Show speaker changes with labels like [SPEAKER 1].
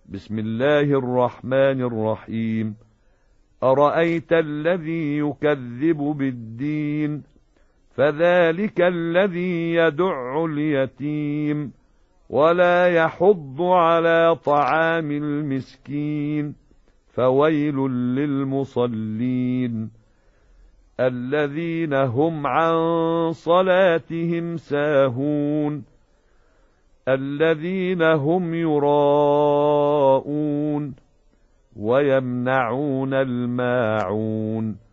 [SPEAKER 1] بسم الله الرحمن الرحيم. أرأيت الذي يكذب بالدين فذلك الذي يدع اليتيم ولا يحض على طعام المسكين فويل للمصلين الذين هم عن صلاتهم ساهون الذين هم يراءون ويمنعون الماعون